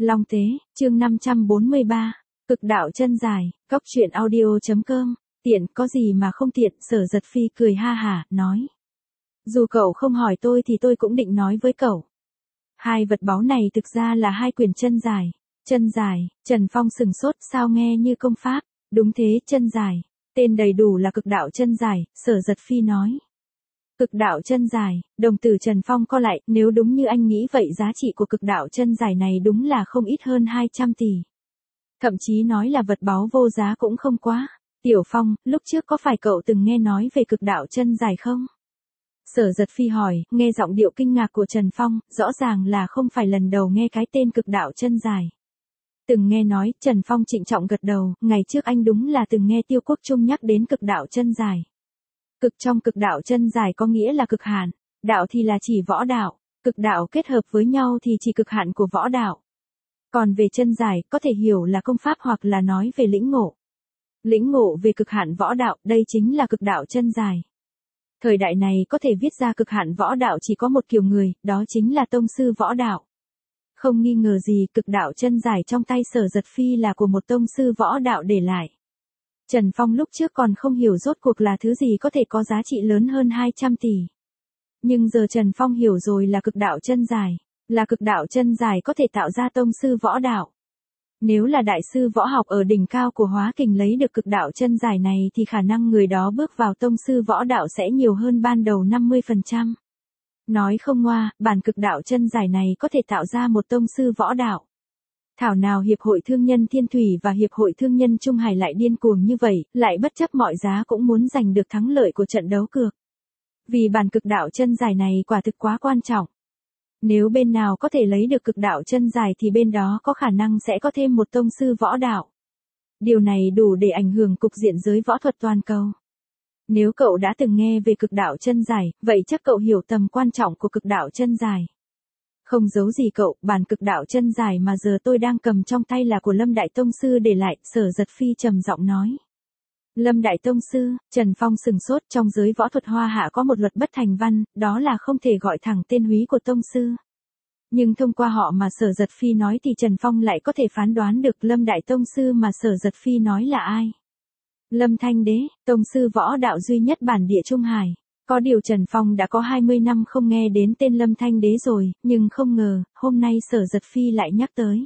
Long Tế, chương 543, cực đạo chân dài, Cóc truyện audio.com, tiện có gì mà không tiện, Sở Giật Phi cười ha hả, nói. Dù cậu không hỏi tôi thì tôi cũng định nói với cậu. Hai vật báu này thực ra là hai quyền chân dài. Chân dài, Trần Phong sừng sốt, sao nghe như công pháp. Đúng thế, chân dài. Tên đầy đủ là cực đạo chân dài, Sở Giật Phi nói. Cực đạo chân dài, đồng tử Trần Phong co lại, nếu đúng như anh nghĩ vậy giá trị của cực đạo chân dài này đúng là không ít hơn 200 tỷ. Thậm chí nói là vật báu vô giá cũng không quá. Tiểu Phong, lúc trước có phải cậu từng nghe nói về cực đạo chân dài không? Sở Giật Phi hỏi, nghe giọng điệu kinh ngạc của Trần Phong, rõ ràng là không phải lần đầu nghe cái tên cực đạo chân dài. Từng nghe nói, Trần Phong trịnh trọng gật đầu, ngày trước anh đúng là từng nghe Tiêu Quốc Trung nhắc đến cực đạo chân dài. Cực trong cực đạo chân dài có nghĩa là cực hạn, đạo thì là chỉ võ đạo, cực đạo kết hợp với nhau thì chỉ cực hạn của võ đạo. Còn về chân dài, có thể hiểu là công pháp hoặc là nói về lĩnh ngộ. Lĩnh ngộ về cực hạn võ đạo, đây chính là cực đạo chân dài. Thời đại này có thể viết ra cực hạn võ đạo chỉ có một kiểu người, đó chính là tông sư võ đạo. Không nghi ngờ gì, cực đạo chân dài trong tay Sở Giật Phi là của một tông sư võ đạo để lại. Trần Phong lúc trước còn không hiểu rốt cuộc là thứ gì có thể có giá trị lớn hơn 200 tỷ. Nhưng giờ Trần Phong hiểu rồi, là cực đạo chân dài. Là cực đạo chân dài có thể tạo ra tông sư võ đạo. Nếu là đại sư võ học ở đỉnh cao của Hóa Kình lấy được cực đạo chân dài này thì khả năng người đó bước vào tông sư võ đạo sẽ nhiều hơn ban đầu 50%. Nói không ngoa, bản cực đạo chân dài này có thể tạo ra một tông sư võ đạo. Thảo nào Hiệp hội Thương nhân Thiên Thủy và Hiệp hội Thương nhân Trung Hải lại điên cuồng như vậy, lại bất chấp mọi giá cũng muốn giành được thắng lợi của trận đấu cược. Vì bản cực đạo chân dài này quả thực quá quan trọng. Nếu bên nào có thể lấy được cực đạo chân dài thì bên đó có khả năng sẽ có thêm một tông sư võ đạo. Điều này đủ để ảnh hưởng cục diện giới võ thuật toàn cầu. Nếu cậu đã từng nghe về cực đạo chân dài, vậy chắc cậu hiểu tầm quan trọng của cực đạo chân dài. Không giấu gì cậu, bản cực đạo chân dài mà giờ tôi đang cầm trong tay là của Lâm Đại Tông Sư để lại, Sở Giật Phi trầm giọng nói. Lâm Đại Tông Sư, Trần Phong sừng sốt, trong giới võ thuật Hoa Hạ có một luật bất thành văn, đó là không thể gọi thẳng tên húy của Tông Sư. Nhưng thông qua họ mà Sở Giật Phi nói thì Trần Phong lại có thể phán đoán được Lâm Đại Tông Sư mà Sở Giật Phi nói là ai. Lâm Thanh Đế, Tông Sư võ đạo duy nhất bản địa Trung Hải. Có điều Trần Phong đã có 20 năm không nghe đến tên Lâm Thanh Đế rồi, nhưng không ngờ, hôm nay Sở Giật Phi lại nhắc tới.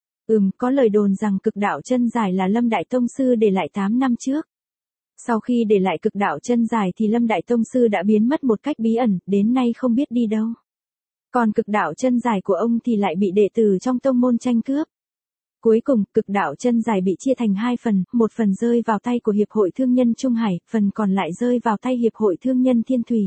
Có lời đồn rằng cực đạo chân dài là Lâm Đại Tông Sư để lại 8 năm trước. Sau khi để lại cực đạo chân dài thì Lâm Đại Tông Sư đã biến mất một cách bí ẩn, đến nay không biết đi đâu. Còn cực đạo chân dài của ông thì lại bị đệ tử trong tông môn tranh cướp. Cuối cùng, cực đạo chân dài bị chia thành hai phần, một phần rơi vào tay của Hiệp hội Thương nhân Trung Hải, phần còn lại rơi vào tay Hiệp hội Thương nhân Thiên Thủy.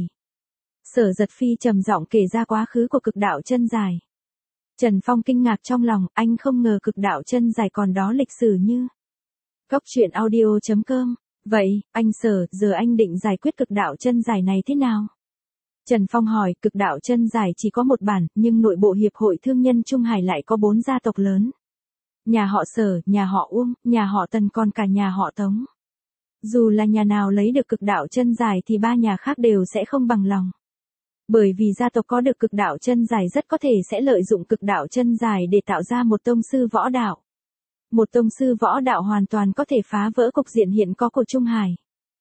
Sở Giật Phi trầm giọng kể ra quá khứ của cực đạo chân dài. Trần Phong kinh ngạc trong lòng, anh không ngờ cực đạo chân dài còn đó lịch sử như. Cóc truyện audio.com, vậy, anh Sở, giờ anh định giải quyết cực đạo chân dài này thế nào? Trần Phong hỏi, cực đạo chân dài chỉ có một bản, nhưng nội bộ Hiệp hội Thương nhân Trung Hải lại có 4 gia tộc lớn. Nhà họ Sở, nhà họ Uông, nhà họ Tần còn cả nhà họ Tống. Dù là nhà nào lấy được cực đạo chân dài thì 3 nhà khác đều sẽ không bằng lòng. Bởi vì gia tộc có được cực đạo chân dài rất có thể sẽ lợi dụng cực đạo chân dài để tạo ra một tông sư võ đạo. Một tông sư võ đạo hoàn toàn có thể phá vỡ cục diện hiện có của Trung Hải.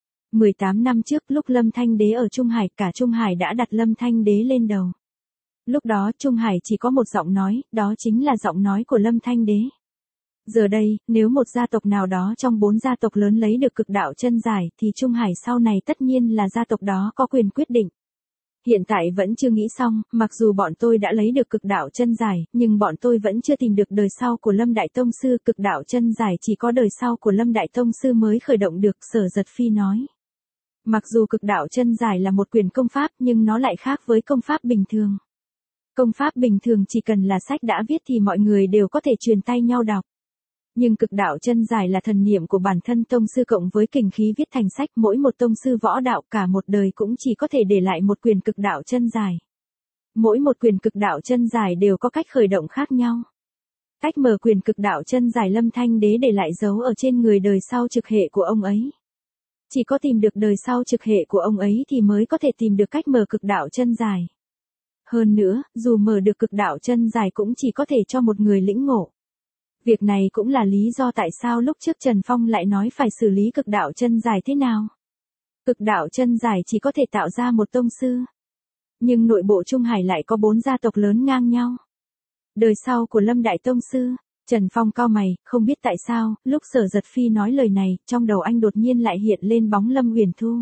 18 năm trước lúc Lâm Thanh Đế ở Trung Hải, cả Trung Hải đã đặt Lâm Thanh Đế lên đầu. Lúc đó Trung Hải chỉ có một giọng nói, đó chính là giọng nói của Lâm Thanh Đế. Giờ đây, nếu một gia tộc nào đó trong 4 gia tộc lớn lấy được cực đạo chân dài thì Trung Hải sau này tất nhiên là gia tộc đó có quyền quyết định. Hiện tại vẫn chưa nghĩ xong, mặc dù bọn tôi đã lấy được cực đạo chân dài, nhưng bọn tôi vẫn chưa tìm được đời sau của Lâm Đại Tông Sư. Cực đạo chân dài chỉ có đời sau của Lâm Đại Tông Sư mới khởi động được, Sở Giật Phi nói. Mặc dù cực đạo chân dài là một quyền công pháp nhưng nó lại khác với công pháp bình thường. Công pháp bình thường chỉ cần là sách đã viết thì mọi người đều có thể truyền tay nhau đọc. Nhưng cực đạo chân dài là thần niệm của bản thân tông sư cộng với kình khí viết thành sách, mỗi một tông sư võ đạo cả một đời cũng chỉ có thể để lại một quyền cực đạo chân dài. Mỗi một quyền cực đạo chân dài đều có cách khởi động khác nhau. Cách mở quyền cực đạo chân dài Lâm Thanh Đế để lại dấu ở trên người đời sau trực hệ của ông ấy. Chỉ có tìm được đời sau trực hệ của ông ấy thì mới có thể tìm được cách mở cực đạo chân dài. Hơn nữa, dù mở được cực đạo chân dài cũng chỉ có thể cho một người lĩnh ngộ. Việc này cũng là lý do tại sao lúc trước Trần Phong lại nói phải xử lý cực đạo chân dài thế nào. Cực đạo chân dài chỉ có thể tạo ra một tông sư. Nhưng nội bộ Trung Hải lại có 4 gia tộc lớn ngang nhau. Đời sau của Lâm Đại Tông Sư, Trần Phong cau mày, không biết tại sao, lúc Sở Giật Phi nói lời này, trong đầu anh đột nhiên lại hiện lên bóng Lâm Uyển Thu.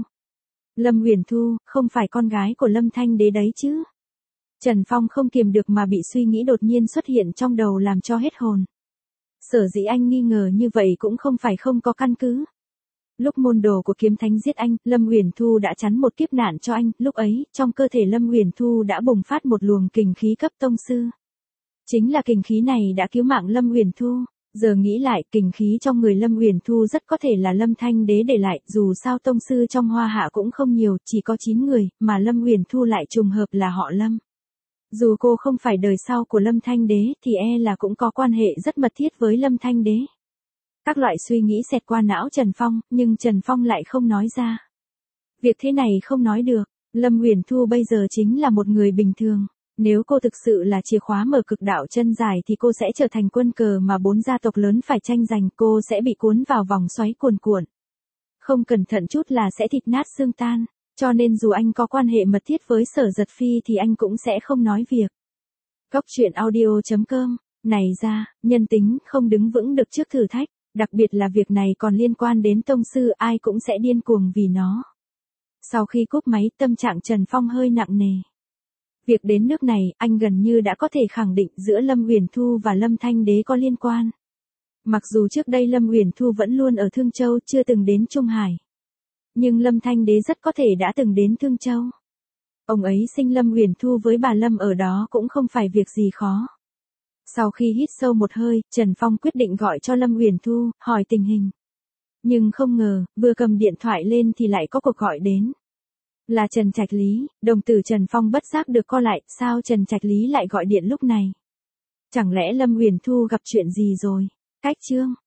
Lâm Uyển Thu, không phải con gái của Lâm Thanh Đế đấy chứ? Trần Phong không kiềm được mà bị suy nghĩ đột nhiên xuất hiện trong đầu làm cho hết hồn. Sở dĩ anh nghi ngờ như vậy cũng không phải không có căn cứ. Lúc môn đồ của Kiếm Thánh giết anh, Lâm Uyển Thu đã chắn một kiếp nạn cho anh, lúc ấy, trong cơ thể Lâm Uyển Thu đã bùng phát một luồng kình khí cấp tông sư. Chính là kình khí này đã cứu mạng Lâm Uyển Thu. Giờ nghĩ lại, kình khí trong người Lâm Uyển Thu rất có thể là Lâm Thanh Đế để lại, dù sao tông sư trong Hoa Hạ cũng không nhiều, chỉ có 9 người, mà Lâm Uyển Thu lại trùng hợp là họ Lâm. Dù cô không phải đời sau của Lâm Thanh Đế thì là cũng có quan hệ rất mật thiết với Lâm Thanh Đế. Các loại suy nghĩ xẹt qua não Trần Phong, nhưng Trần Phong lại không nói ra. Việc thế này không nói được, Lâm Uyển Thu bây giờ chính là một người bình thường. Nếu cô thực sự là chìa khóa mở cực đạo chân dài thì cô sẽ trở thành quân cờ mà 4 gia tộc lớn phải tranh giành, cô sẽ bị cuốn vào vòng xoáy cuồn cuộn. Không cẩn thận chút là sẽ thịt nát xương tan, cho nên dù anh có quan hệ mật thiết với Sở Giật Phi thì anh cũng sẽ không nói việc. Góc truyện audio.com, này ra, nhân tính không đứng vững được trước thử thách, đặc biệt là việc này còn liên quan đến tông sư, ai cũng sẽ điên cuồng vì nó. Sau khi cúp máy, tâm trạng Trần Phong hơi nặng nề. Việc đến nước này, anh gần như đã có thể khẳng định giữa Lâm Uyển Thu và Lâm Thanh Đế có liên quan. Mặc dù trước đây Lâm Uyển Thu vẫn luôn ở Thương Châu, chưa từng đến Trung Hải. Nhưng Lâm Thanh Đế rất có thể đã từng đến Thương Châu. Ông ấy sinh Lâm Uyển Thu với bà Lâm ở đó cũng không phải việc gì khó. Sau khi hít sâu một hơi, Trần Phong quyết định gọi cho Lâm Uyển Thu, hỏi tình hình. Nhưng không ngờ, vừa cầm điện thoại lên thì lại có cuộc gọi đến. Là Trần Trạch Lý, đồng tử Trần Phong bất giác được co lại, sao Trần Trạch Lý lại gọi điện lúc này? Chẳng lẽ Lâm Uyển Thu gặp chuyện gì rồi? Cách chương